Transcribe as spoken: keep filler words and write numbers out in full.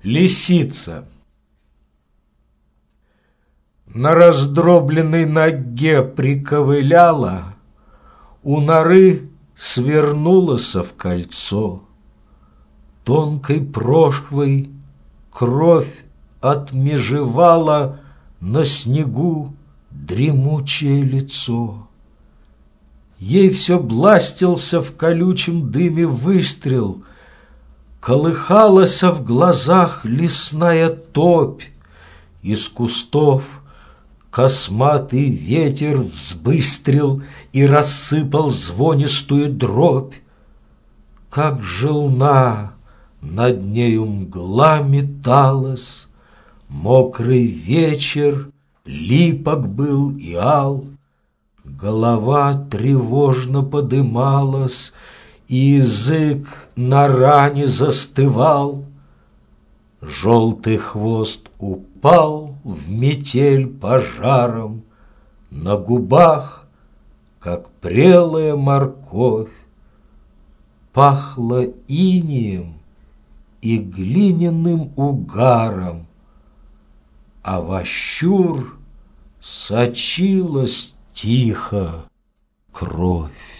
Лисица. На раздробленной ноге приковыляла, у норы свернулась в кольцо. Тонкой прошвой кровь отмежевала на снегу дремучее лицо. Ей все бластился в колючем дыме выстрел, колыхалась в глазах лесная топь, из кустов косматый ветер взбыстрил и рассыпал звонистую дробь. Как желна над нею мгла металась, мокрый вечер, липок был и ал. Голова тревожно подымалась, и язык на ране застывал. Желтый хвост упал в метель пожаром, на губах, как прелая морковь, пахло инеем и глиняным угаром, а вощур сочилась тихо кровь.